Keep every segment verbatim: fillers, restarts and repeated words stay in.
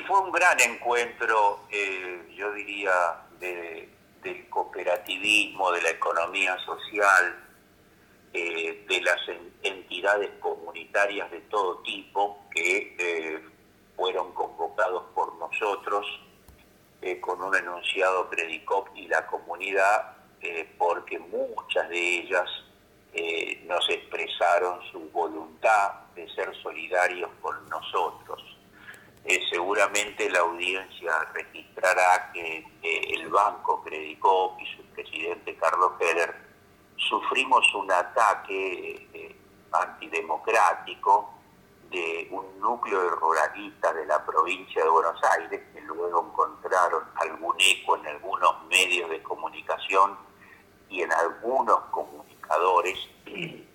fue un gran encuentro, eh, yo diría, de, del cooperativismo, de la economía social, eh, de las en, entidades comunitarias de todo tipo que eh, fueron convocados por nosotros eh, con un enunciado Credicop y la comunidad, eh, porque muchas de ellas eh, nos expresaron su voluntad de ser solidarios con nosotros. Eh, seguramente la audiencia registrará que eh, el Banco Credicop y su presidente Carlos Heller sufrimos un ataque eh, antidemocrático de un núcleo de ruralistas de la provincia de Buenos Aires, que luego encontraron algún eco en algunos medios de comunicación y en algunos comunicadores, y,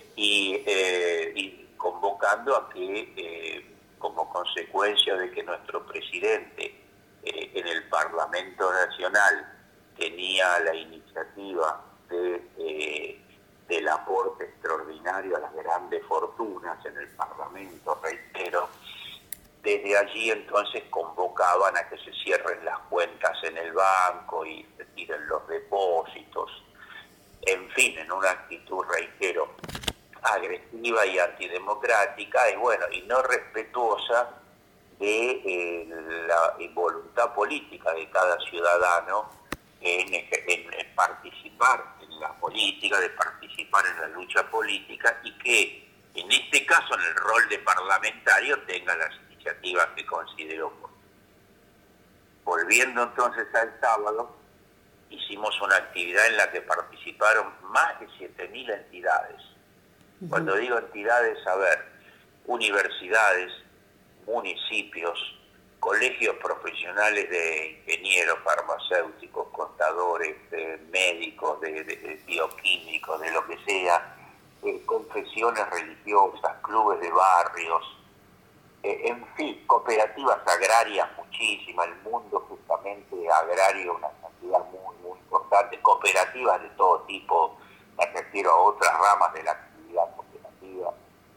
eh, y convocando a que eh, como consecuencia de que nuestro presidente eh, en el Parlamento Nacional tenía la iniciativa de, eh, del aporte extraordinario a las grandes fortunas en el Parlamento, reitero, desde allí entonces convocaban a que se cierren las cuentas en el banco y se tiren los depósitos, en fin, en una actitud, reitero, agresiva y antidemocrática y bueno, y no respetuosa de eh, la voluntad política de cada ciudadano en, en, en participar en la política, de participar en la lucha política y que en este caso en el rol de parlamentario tenga las iniciativas que consideró oportunas. Volviendo entonces al sábado, hicimos una actividad en la que participaron más de siete mil entidades. Cuando digo entidades, a ver, universidades, municipios, colegios profesionales de ingenieros, farmacéuticos, contadores, de médicos, de, de, de bioquímicos, de lo que sea, eh, confesiones religiosas, clubes de barrios, eh, en fin, cooperativas agrarias muchísimas, el mundo justamente agrario, una cantidad muy, muy importante, cooperativas de todo tipo, me refiero a otras ramas de la actividad cooperativa,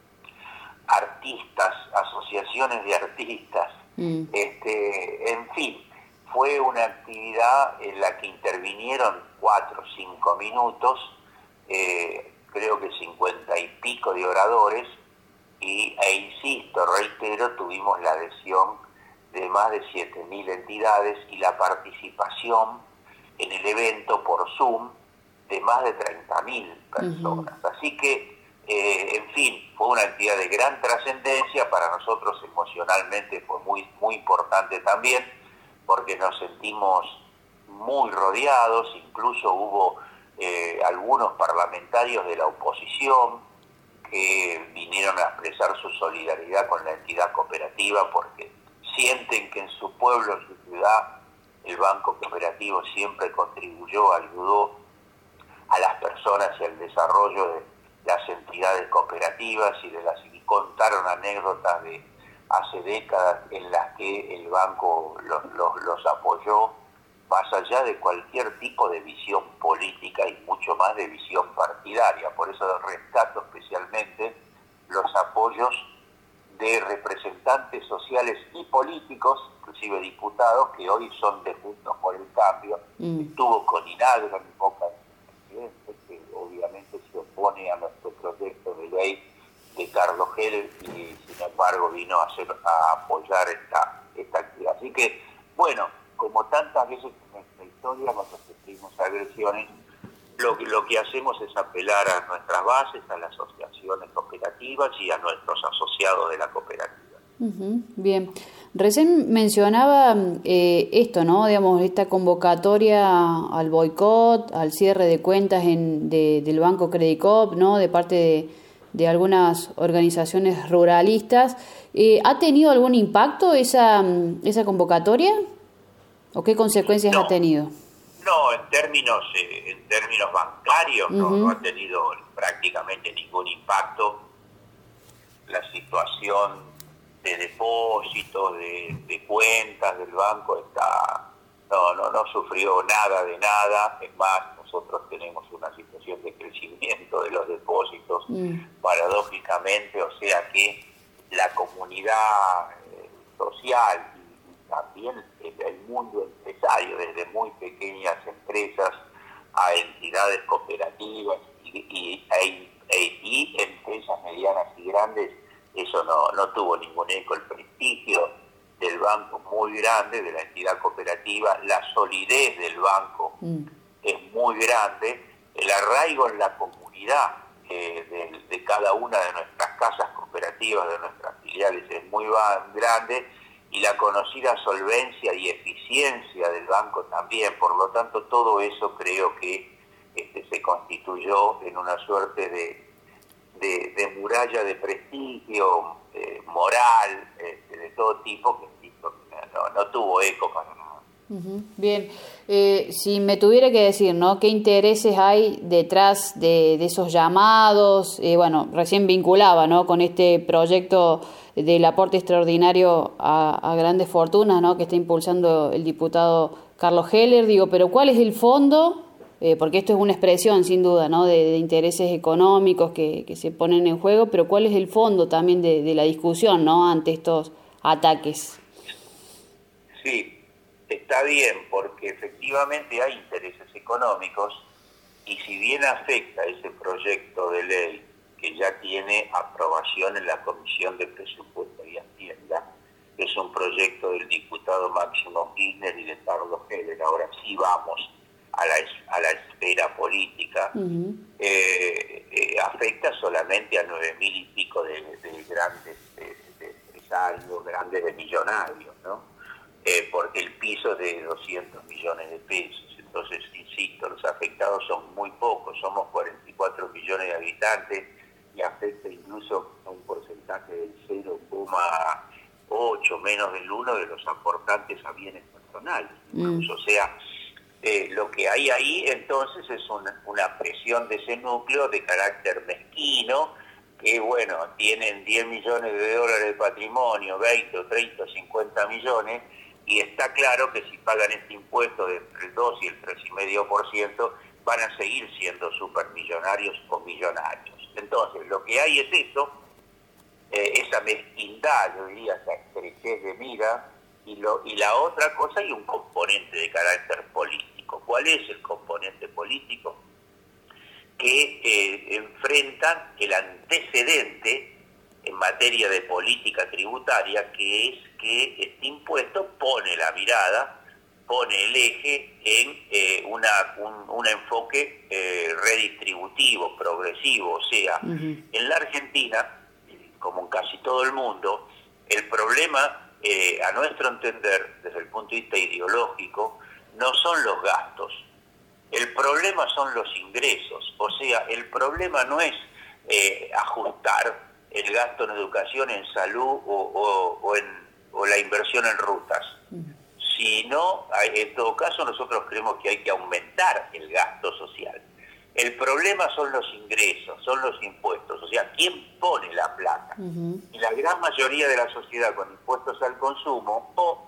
artistas, asociaciones de artistas, mm. este, en fin, fue una actividad en la que intervinieron cuatro o cinco minutos, eh, creo que cincuenta y pico de oradores, y, e insisto, reitero, tuvimos la adhesión de más de siete mil entidades y la participación en el evento por Zoom de más de treinta mil personas. Uh-huh. Así que, eh, en fin, fue una actividad de gran trascendencia, para nosotros emocionalmente fue muy, muy importante también, porque nos sentimos muy rodeados, incluso hubo eh, algunos parlamentarios de la oposición que vinieron a expresar su solidaridad con la entidad cooperativa porque sienten que en su pueblo, en su ciudad, el Banco Cooperativo siempre contribuyó, ayudó a las personas y al desarrollo de las entidades cooperativas y de las y contaron anécdotas de hace décadas en las que el banco los, los, los apoyó más allá de cualquier tipo de visión política y mucho más de visión partidaria. Por eso rescato especialmente los apoyos de representantes sociales y políticos, inclusive diputados, que hoy son de Juntos por el Cambio. Mm. Estuvo con Inagro en Boca del presidente, que obviamente se opone a nuestro proyecto de ley de Carlos Heller y sin embargo vino a, hacer, a apoyar esta, esta actividad. Así que, bueno, como tantas veces en nuestra historia cuando sufrimos agresiones, lo, lo que hacemos es apelar a nuestras bases, a las asociaciones cooperativas y a nuestros asociados de la cooperativa. Uh-huh. Bien, recién mencionaba eh, esto, ¿no? Digamos, esta convocatoria al boicot, al cierre de cuentas en, de, del Banco Credicop, ¿no? De parte de, de algunas organizaciones ruralistas. Eh, ¿Ha tenido algún impacto esa, esa convocatoria? ¿O qué consecuencias no, ha tenido? No, en términos eh, en términos bancarios uh-huh. no, no ha tenido prácticamente ningún impacto. La situación de depósitos, de, de cuentas del banco está no, no, no sufrió nada de nada. Es más, nosotros tenemos una situación de crecimiento de los depósitos, uh-huh. paradójicamente, o sea que la comunidad eh, social también el, el mundo empresario, desde muy pequeñas empresas a entidades cooperativas y, y, e, e, y empresas medianas y grandes, eso no, no tuvo ningún eco. El prestigio del banco muy grande, de la entidad cooperativa, la solidez del banco mm. es muy grande, el arraigo en la comunidad eh, de, de cada una de nuestras casas cooperativas, de nuestras filiales, es muy grande, y la conocida solvencia y eficiencia del banco también. Por lo tanto, todo eso creo que este, se constituyó en una suerte de, de, de muralla de prestigio eh, moral, este, de todo tipo, que no, no tuvo eco para nada. Uh-huh. Bien, eh, si me tuviera que decir, ¿no?, ¿qué intereses hay detrás de, de esos llamados? Eh, bueno, recién vinculaba, ¿no?, con este proyecto del aporte extraordinario a, a grandes fortunas, ¿no?, que está impulsando el diputado Carlos Heller. Digo, pero ¿cuál es el fondo? Eh, porque esto es una expresión, sin duda, ¿no?, de, de intereses económicos que, que se ponen en juego, pero ¿cuál es el fondo también de, de la discusión, ¿no?, ante estos ataques? Sí. Está bien, porque efectivamente hay intereses económicos, y si bien afecta ese proyecto de ley que ya tiene aprobación en la Comisión de Presupuesto y Hacienda, es un proyecto del diputado Máximo Kirchner y de Carlos Heller, ahora sí vamos a la, a la esfera política, uh-huh. eh, eh, afecta solamente a nueve mil y pico de, de grandes de, de empresarios, grandes de millonarios, ¿no? Eh, porque el piso es de doscientos millones de pesos. Entonces, insisto, los afectados son muy pocos, somos cuarenta y cuatro millones de habitantes, y afecta incluso a un porcentaje del cero coma ocho, menos del uno de los aportantes a bienes personales. Incluso. Mm. O sea, eh, lo que hay ahí entonces es una, una presión de ese núcleo de carácter mezquino, que bueno, tienen diez millones de dólares de patrimonio, veinte o treinta o cincuenta millones, y está claro que si pagan este impuesto de entre el dos y el tres coma cinco por ciento, van a seguir siendo supermillonarios o millonarios. Entonces, lo que hay es eso, eh, esa mezquindad, yo diría, esa estrechez de mira, y, lo, y la otra cosa, hay un componente de carácter político. ¿Cuál es el componente político? Que eh, enfrentan el antecedente en materia de política tributaria, que es que este impuesto pone la mirada, pone el eje en eh, una, un, un enfoque eh, redistributivo, progresivo. O sea, uh-huh. en la Argentina, como en casi todo el mundo, el problema, eh, a nuestro entender, desde el punto de vista ideológico, no son los gastos. El problema son los ingresos. O sea, el problema no es eh, ajustar el gasto en educación, en salud o, o, o, en, o la inversión en rutas. Sino, en todo caso, nosotros creemos que hay que aumentar el gasto social. El problema son los ingresos, son los impuestos. O sea, ¿quién pone la plata? Uh-huh. Y la gran mayoría de la sociedad con impuestos al consumo o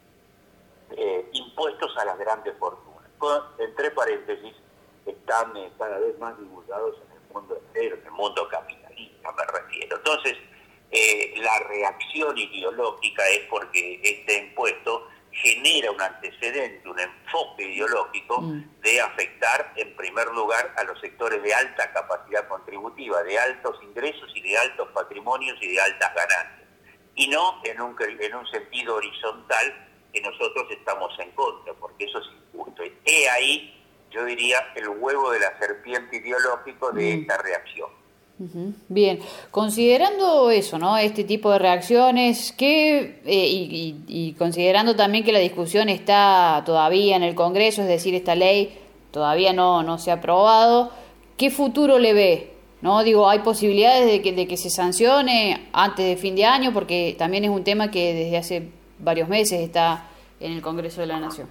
eh, impuestos a las grandes fortunas. Con, entre paréntesis, están eh, cada vez más divulgados en el mundo entero, en el mundo capitalista me refiero. Entonces, eh, la reacción ideológica es porque este impuesto genera un antecedente, un enfoque ideológico mm. de afectar en primer lugar a los sectores de alta capacidad contributiva, de altos ingresos y de altos patrimonios y de altas ganancias, y no en un, en un sentido horizontal que nosotros estamos en contra, porque eso es injusto. He ahí, yo diría, el huevo de la serpiente ideológico de mm. esta reacción. Uh-huh. Bien, considerando eso, ¿no? Este tipo de reacciones, ¿qué, eh, y, y, y considerando también que la discusión está todavía en el Congreso, es decir, esta ley todavía no, no se ha aprobado, ¿qué futuro le ve? ¿No? Digo, ¿hay posibilidades de que, de que se sancione antes de fin de año? Porque también es un tema que desde hace varios meses está en el Congreso de la Nación.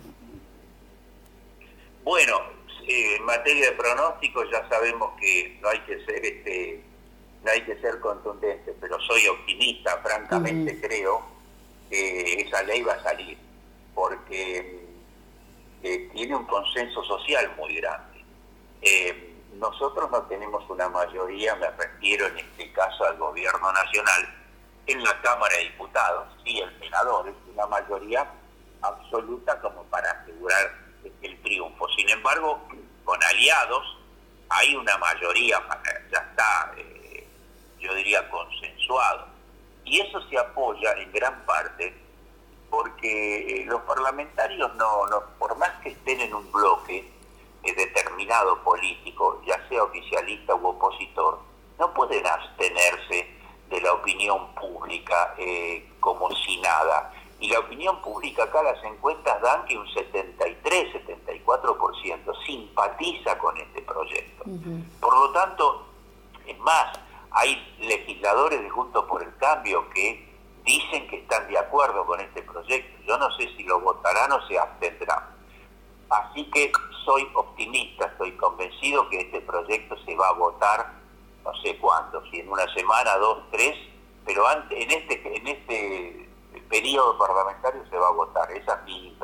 Bueno, en materia de pronóstico ya sabemos que no hay que ser este no hay que ser contundente, pero soy optimista, francamente uh-huh. creo que esa ley va a salir, porque eh, tiene un consenso social muy grande. Eh, nosotros no tenemos una mayoría, me refiero en este caso al gobierno nacional, en la Cámara de Diputados, sí, el senador, es una mayoría absoluta como para asegurar el triunfo. Sin embargo, con aliados hay una mayoría, ya está, eh, yo diría, consensuado. Y eso se apoya en gran parte porque los parlamentarios, no, no por más que estén en un bloque eh, determinado político, ya sea oficialista u opositor, no pueden abstenerse de la opinión pública eh, como si nada. Y la opinión pública acá, las encuestas dan que un setenta y tres, setenta y cuatro por ciento simpatiza con este proyecto. Uh-huh. Por lo tanto, es más, hay legisladores de Juntos por el Cambio que dicen que están de acuerdo con este proyecto. Yo no sé si lo votarán o se abstendrán. Así que soy optimista, estoy convencido que este proyecto se va a votar, no sé cuándo, si en una semana, dos, tres, pero antes, en este, en este periodo parlamentario se va a votar. Esa es mi